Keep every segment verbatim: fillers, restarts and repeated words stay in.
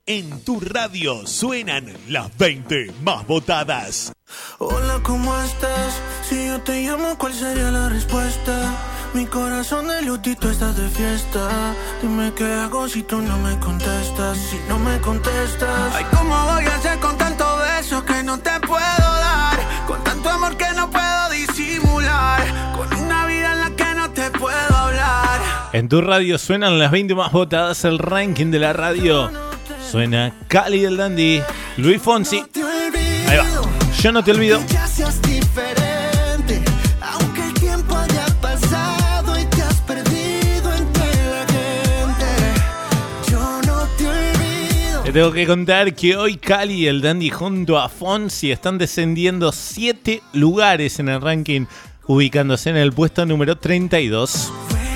En tu radio suenan las veinte más votadas. Hola, ¿cómo estás? Si yo te llamo, ¿cuál sería la respuesta? Mi corazón de lutito está de fiesta. Dime qué hago si tú no me contestas. Si no me contestas. Ay, ¿cómo voy a hacer con tanto beso que no te puedo dar? Con tanto amor que no puedo disimular. Con una vida en la que no te puedo hablar. En tu radio suenan las veinte más votadas, el ranking de la radio. Suena Cali el Dandy, Luis Fonsi. Ahí va. Yo no te olvido. Ya seas diferente, aunque el tiempo haya pasado y te has perdido entre la gente. Yo no te olvido. Te tengo que contar que hoy Cali y el Dandy junto a Fonsi están descendiendo siete lugares en el ranking, ubicándose en el puesto número treinta y dos.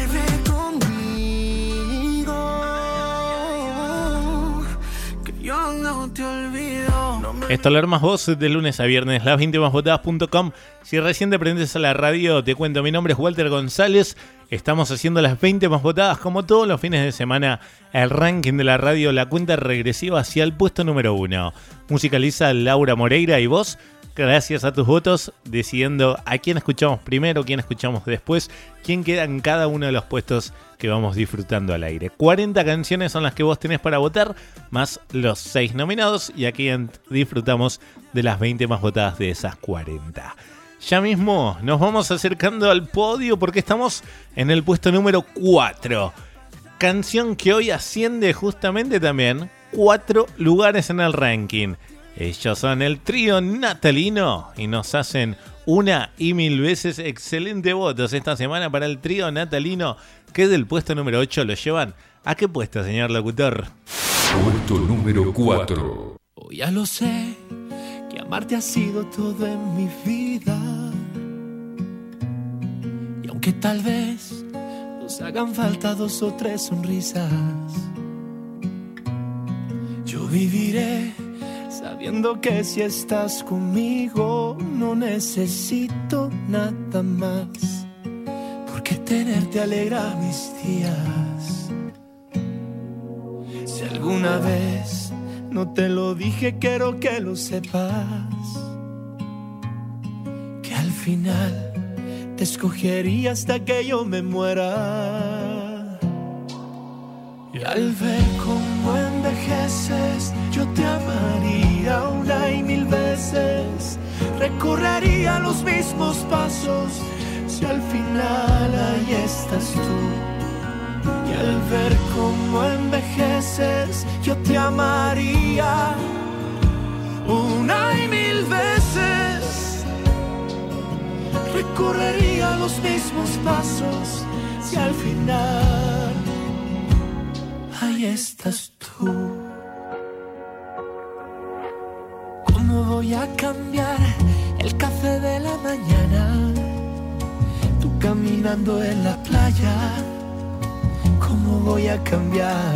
Esto lo más vos de lunes a viernes, las veinte más votadas punto com. Si recién te prendes a la radio, te cuento, mi nombre es Walter González. Estamos haciendo las veinte más votadas como todos los fines de semana. El ranking de la radio, la cuenta regresiva hacia el puesto número uno. Musicaliza Laura Moreira y vos, gracias a tus votos, decidiendo a quién escuchamos primero, quién escuchamos después, quién queda en cada uno de los puestos que vamos disfrutando al aire. cuarenta canciones son las que vos tenés para votar, más los seis nominados, y aquí disfrutamos de las veinte más votadas de esas cuarenta. Ya mismo nos vamos acercando al podio porque estamos en el puesto número cuatro. Canción que hoy asciende justamente también cuatro lugares en el ranking. Ellos son el trío natalino y nos hacen una y mil veces excelente votos esta semana para el trío natalino, que del puesto número ocho lo llevan. ¿A qué puesto, señor locutor? Puesto número cuatro. Oh, ya lo sé, que amarte ha sido todo en mi vida. Y aunque tal vez nos hagan falta dos o tres sonrisas, yo viviré sabiendo que si estás conmigo no necesito nada más, porque tenerte alegra mis días. Si alguna vez no te lo dije, quiero que lo sepas, que al final te escogería hasta que yo me muera. Y al ver cómo envejeces, yo te amaría una y mil veces. Recorrería los mismos pasos si al final ahí estás tú. Y al ver cómo envejeces, yo te amaría una y mil veces. Recorrería los mismos pasos si al final ahí estás tú. ¿Cómo voy a cambiar el café de la mañana? Tú caminando en la playa. ¿Cómo voy a cambiar?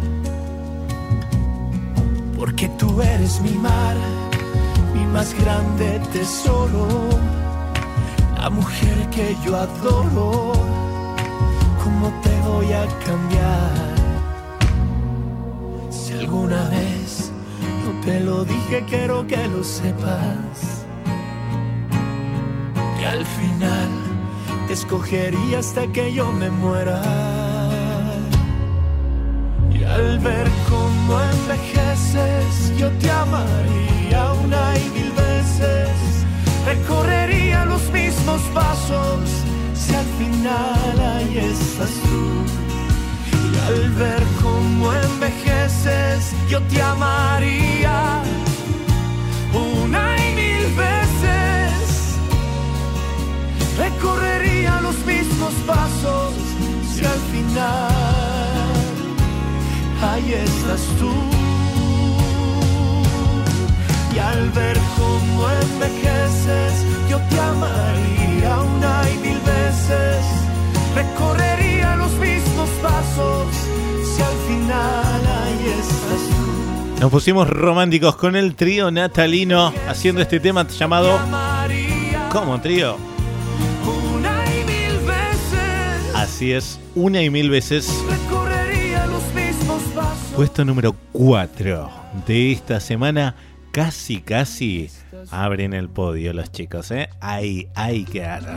Porque tú eres mi mar, mi más grande tesoro, la mujer que yo adoro. ¿Cómo te voy a cambiar? Si alguna vez no te lo dije, quiero que lo sepas, que al final te escogería hasta que yo me muera. Y al ver cómo envejeces, yo te amaría una y mil veces. Recorrería los mismos pasos si al final ahí estás tú. Y al ver cómo envejeces, yo te amaría una y mil veces. Recorrería los mismos pasos si al final ahí estás tú. Y al ver cómo envejeces, yo te amaría una y mil veces. Recorrería los mismos pasos si al final ahí estás tú. Nos pusimos románticos con el trío natalino haciendo este tema llamado ¿Cómo, trío? Una y mil veces. Así es, una y mil veces. Recorrería los mismos pasos. Puesto número cuatro de esta semana. Casi, casi abren el podio los chicos, ¿eh? Ahí, ahí quedaron.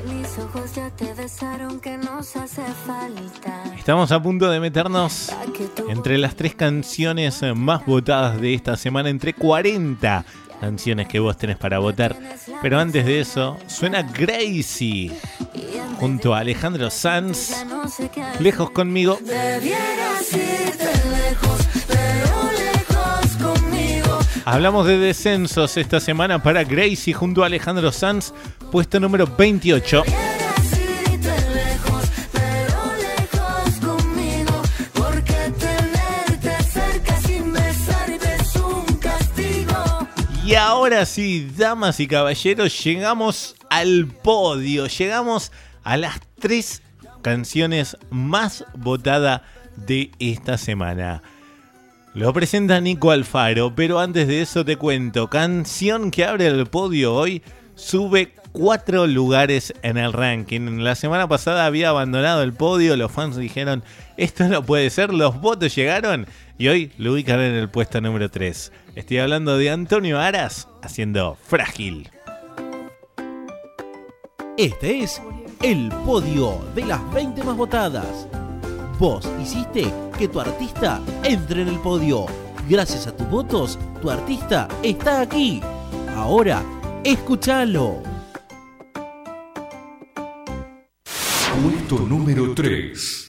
Estamos a punto de meternos entre las tres canciones más votadas de esta semana, entre cuarenta canciones que vos tenés para votar. Pero antes de eso, suena Gracie junto a Alejandro Sanz. Lejos conmigo. Hablamos de descensos esta semana para Gracie junto a Alejandro Sanz, puesto número veintiocho. Y ahora sí, damas y caballeros, llegamos al podio, llegamos a las tres canciones más votadas de esta semana. Lo presenta Nico Alfaro, pero antes de eso te cuento, canción que abre el podio hoy, sube cuatro lugares en el ranking. La semana pasada había abandonado el podio, los fans dijeron, esto no puede ser, los votos llegaron y hoy lo ubican en el puesto número tres. Estoy hablando de Antonio Aras haciendo Frágil. Este es el podio de las veinte más votadas. Vos hiciste que tu artista entre en el podio. Gracias a tus votos, tu artista está aquí. Ahora, escúchalo. Puesto número tres.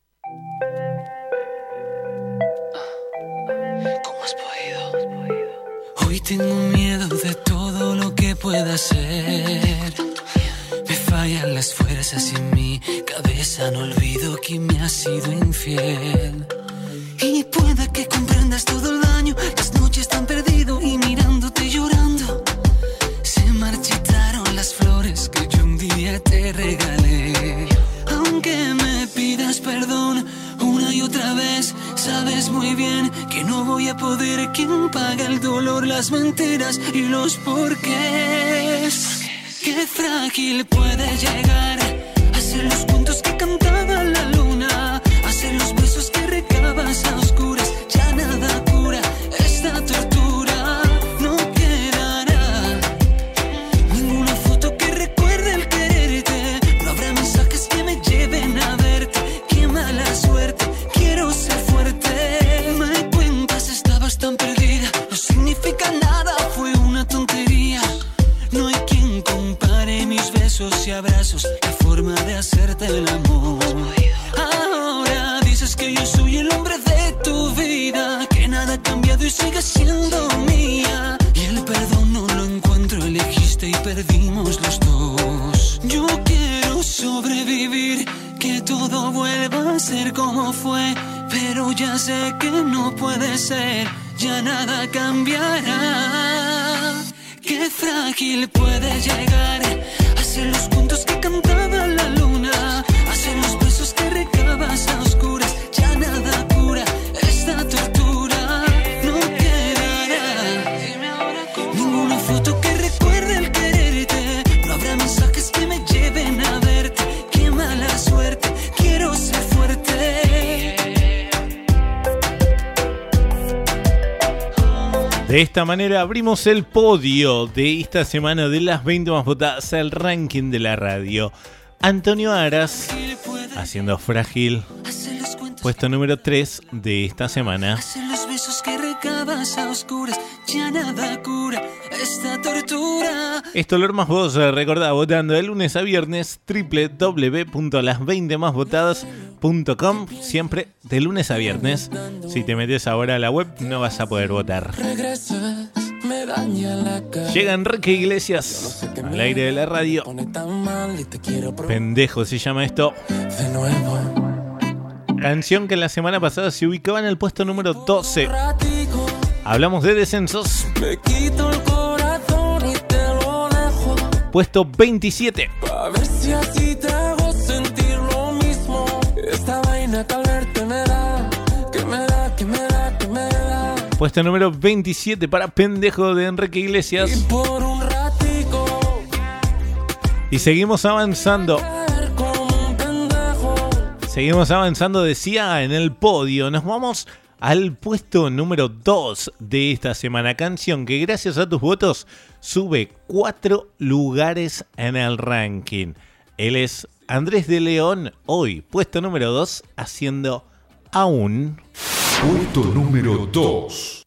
¿Cómo has podido? Hoy tengo miedo de todo lo que pueda ser. Me fallan las fuerzas y en mi cabeza no olvido que me has sido infiel. Y puede que comprendas todo el daño, las noches tan perdido y mirándote llorando. Se marchitaron las flores que yo un día te regalé. Aunque me pidas perdón una y otra vez, sabes muy bien que no voy a poder. Quien paga el dolor, las mentiras y los porqués. Qué frágil puede llegar a ser los cuentos que cantaba la luna, a ser los besos que recabas a oscuras. Ya nada cura esta tortura, no quedará ninguna foto que recuerde el quererte. No habrá mensajes que me lleven a verte. Qué mala suerte, quiero ser fuerte. Me cuentas, estabas tan perdida, no significa nada, fue una tontería. No hay quien compare mis besos y abrazos, la forma de hacerte el amor. Ahora dices que yo soy el hombre de tu vida, que nada ha cambiado y sigue siendo mía. Y el perdón no lo encuentro, elegiste y perdimos los dos. Yo quiero sobrevivir, que todo vuelva a ser como fue, pero ya sé que no puede ser, ya nada cambiará. Qué frágil puede llegar a ser los cuentos que cantaba la luna, a ser los besos que recabas a oscuras. Ya nada cura esta tortura, no quedará ninguna foto que recuerde el quererte. No habrá mensajes que me lleven a verte. Qué mala suerte, quiero ser fuerte. De esta manera abrimos el podio de esta semana de las veinte más votadas al ranking de la radio. Antonio Aras haciendo Frágil, puesto número tres de esta semana. Hacer los besos que recabas a oscuras, ya nada cura esta tortura. Esto lo más vos, recordá, votando de lunes a viernes, doble u doble u doble u punto las veinte más votadas punto com, siempre de lunes a viernes. Si te metes ahora a la web no vas a poder votar. Llega Enrique Iglesias al aire de la radio. Pendejo se llama esto. Canción que la semana pasada se ubicaba en el puesto número doce. Hablamos de descensos. Puesto veintisiete. A ver si así te hago sentir lo mismo. Esta vaina que al verte me da, que me da, que me da, que me da. Puesto número veintisiete para Pendejo de Enrique Iglesias. Y por un ratico. Y seguimos avanzando. Seguimos avanzando, decía, en el podio. Nos vamos al puesto número dos de esta semana. Canción que gracias a tus votos sube cuatro lugares en el ranking. Él es Andrés de León, hoy puesto número dos, haciendo Aún. Puesto número dos.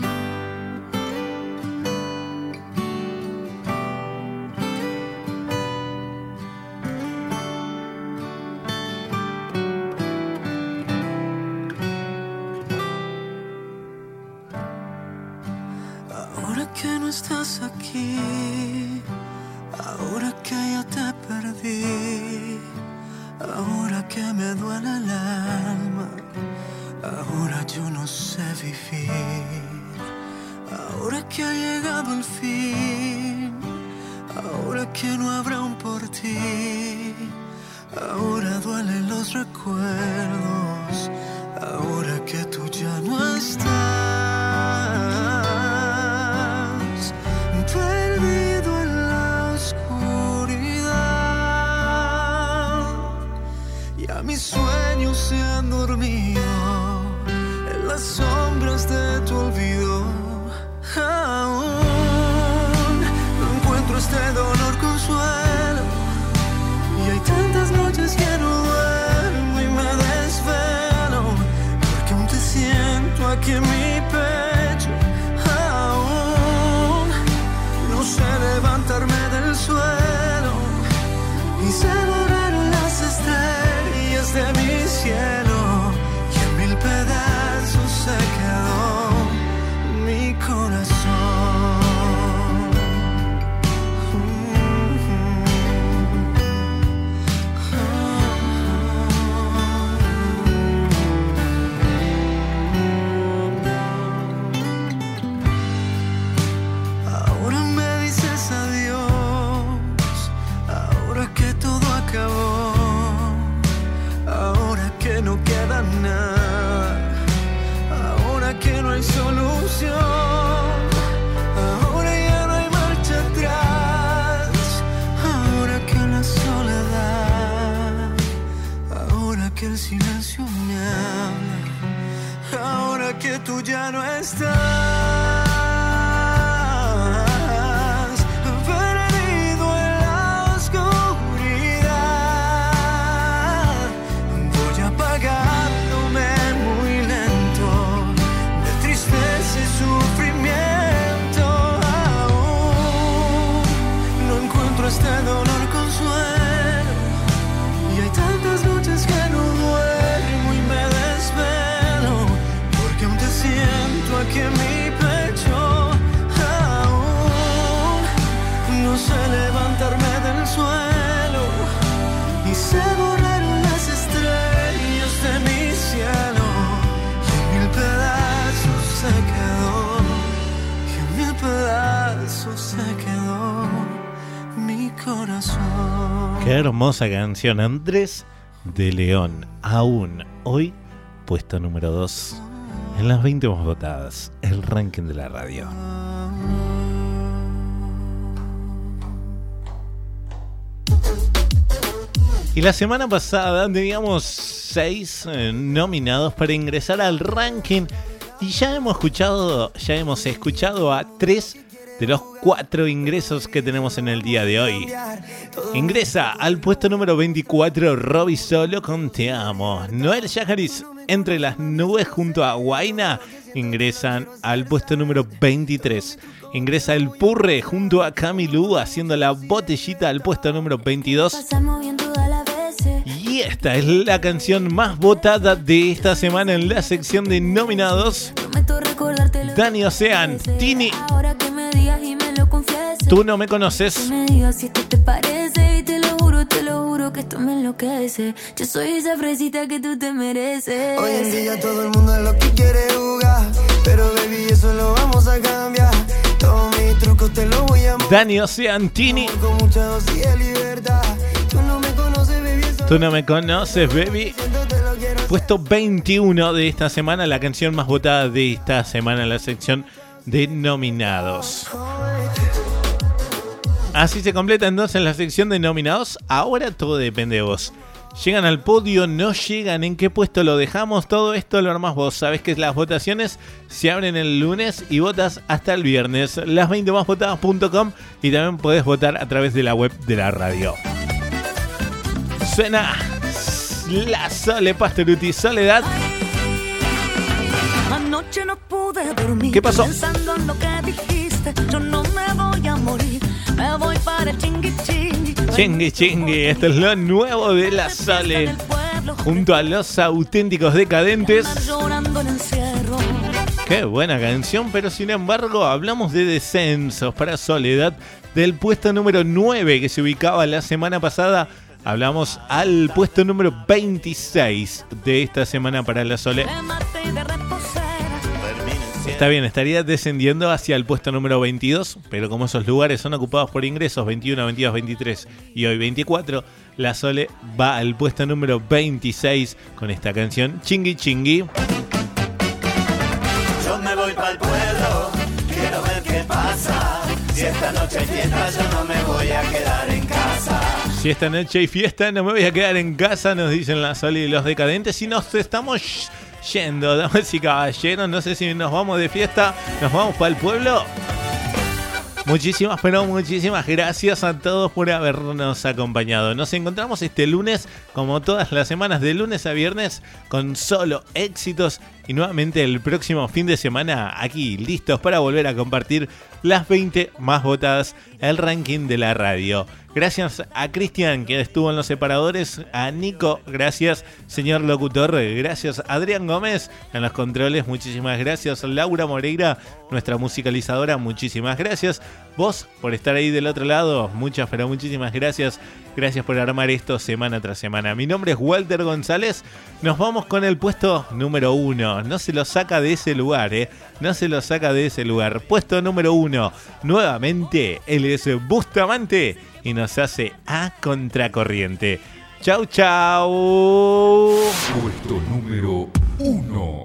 Ahora que no estás aquí, ahora que ya te perdí, ahora que me duele el alma, ahora yo no sé vivir, ahora que ha llegado el fin, ahora que no habrá un por ti, ahora duelen los recuerdos, ahora que tú ya no estás, perdido en la oscuridad, ya mis sueños se han dormido en las sombras de tu olvido. Aún no encuentro este dolor consuelo, y hay tantas noches que no duermo y me desvelo, porque aún te siento aquí en mi pecho. Aún no sé levantarme del suelo y se borraron las estrellas de mi cielo, y en mil pedazos se quedó mi corazón. Ahora me dices adiós, ahora que todo acabó, ahora que no queda nada, ahora que no hay solución, ahora ya no hay marcha atrás, ahora que la soledad, ahora que el silencio me habla, ahora que tú ya no estás, perdido en la oscuridad, voy apagándome muy lento de tristeza y sufrimiento. Aún no encuentro este dolor consuelo, y hay tantas noches que no duermo y me desvelo, porque aún te siento aquí en mi pecho. Aún no sé levantarme del suelo y se borraron las estrellas de mi cielo, y en mil pedazos se quedó, y en mil pedazos se quedó mi corazón. Qué hermosa canción, Andrés de León, Aún, hoy puesto número dos en las veinte más votadas, el ranking de la radio. Y la semana pasada teníamos seis eh, nominados para ingresar al ranking, y ya hemos escuchado, ya hemos escuchado a tres de los cuatro ingresos que tenemos en el día de hoy. Ingresa al puesto número veinticuatro Robbie Solo con Te Amo. Noel Yajaris, Entre las Nubes junto a Guaina, ingresan al puesto número veintitrés. Ingresa El Purre junto a Camilú haciendo La Botellita al puesto número veintidós. Y esta es la canción más votada de esta semana en la sección de nominados. Dani Ocean, Tini, Tú no me conoces. Me digas si esto te parece y te lo juro, te lo juro que esto me enloquece. Yo soy esa fresita que tú te mereces. Hoy en día todo el mundo es lo que quiere jugar, pero baby eso lo vamos a cambiar. Todos mis trucos te los voy a mostrar. Dani Ocean, Tini, Con mucha dosis de libertad. Tú no me conoces, baby. Tú no me conoces, baby. Puesto veintiuno de esta semana, la canción más votada de esta semana en la sección de nominados. Así se completa entonces la sección de nominados. Ahora todo depende de vos. Llegan al podio, no llegan, en qué puesto lo dejamos, todo esto lo armás vos. Sabés que las votaciones se abren el lunes y votas hasta el viernes. las veinte más votadas punto com y también podés votar a través de la web de la radio. Suena la Sole Pastoruti, Soledad. Anoche no pude dormir. ¿Qué pasó? Pensando en lo que dijiste, yo no me voy a morir. Me voy para el chingui chingui. Chingui chingui, esto es lo nuevo de la Sole. Junto a los auténticos decadentes. Qué buena canción, pero sin embargo hablamos de descensos para Soledad. Del puesto número nueve que se ubicaba la semana pasada, hablamos al puesto número veintiséis de esta semana para la Sole. Está bien, estaría descendiendo hacia el puesto número veintidós, pero como esos lugares son ocupados por ingresos veintiuno, veintidós, veintitrés y hoy veinticuatro, la Sole va al puesto número veintiséis con esta canción Chingui Chingui. Yo me voy pa'l pueblo, quiero ver qué pasa. Si esta noche hay fiesta, yo no me voy a quedar en casa. Si esta noche hay fiesta, no me voy a quedar en casa, nos dicen la Sole y los decadentes, y nos estamos yendo, damas y caballeros. No sé si nos vamos de fiesta, nos vamos para el pueblo. Muchísimas, pero muchísimas gracias a todos por habernos acompañado. Nos encontramos este lunes, como todas las semanas, de lunes a viernes, con solo éxitos. Y nuevamente el próximo fin de semana, aquí, listos para volver a compartir las veinte más votadas, el ranking de la radio. Gracias a Cristian, que estuvo en los separadores, a Nico, gracias, señor locutor, gracias a Adrián Gómez en los controles, muchísimas gracias, Laura Moreira, nuestra musicalizadora, muchísimas gracias, vos por estar ahí del otro lado, muchas, pero muchísimas gracias, gracias por armar esto semana tras semana. Mi nombre es Walter González, nos vamos con el puesto número uno, no se lo saca de ese lugar, eh, no se lo saca de ese lugar, puesto número uno, nuevamente, él es Bustamante, y nos hace a contracorriente. Chau, chau. Puesto número uno.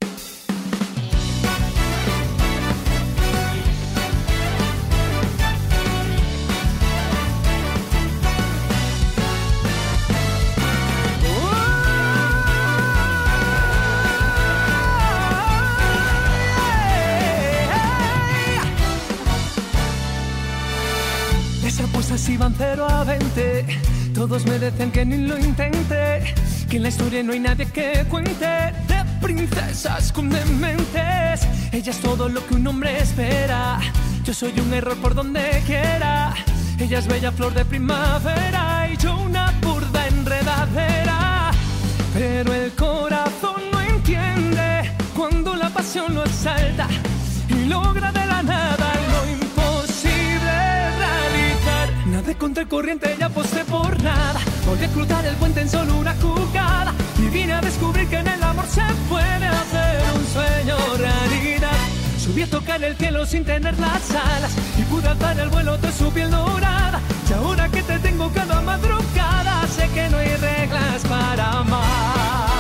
Si van cero a veinte, todos merecen que ni lo intente. Que en la historia no hay nadie que cuente de princesas con dementes. Ella es todo lo que un hombre espera. Yo soy un error por donde quiera. Ella es bella flor de primavera y yo una burda enredadera. Pero el corazón no entiende cuando la pasión lo exalta y logra de la nada lo imposible. Nadé contra el corriente, ya aposté por nada. Volví a cruzar el puente en solo una jugada y vine a descubrir que en el amor se puede hacer un sueño realidad. Subí a tocar el cielo sin tener las alas y pude alzar el vuelo de su piel dorada. Y ahora que te tengo cada madrugada, sé que no hay reglas para amar.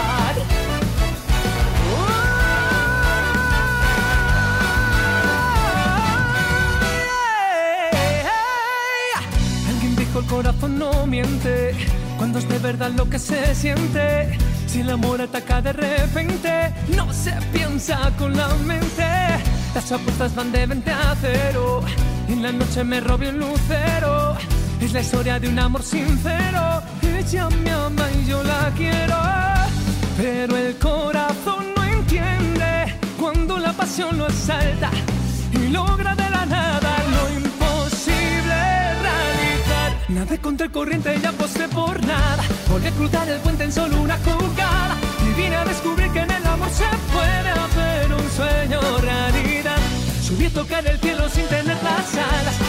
El corazón no miente cuando es de verdad lo que se siente. Si el amor ataca de repente, no se piensa con la mente. Las apuestas van de veinte a cero y en la noche me robé un lucero. Es la historia de un amor sincero. Ella me ama y yo la quiero, pero el corazón no entiende cuando la pasión lo exalta y logra de la nada lo imposible. Nadé contra el corriente y aposté por nada. Volví a cruzar el puente en solo una jugada y vine a descubrir que en el amor se puede hacer un sueño realidad. Subí a tocar el cielo sin tener las alas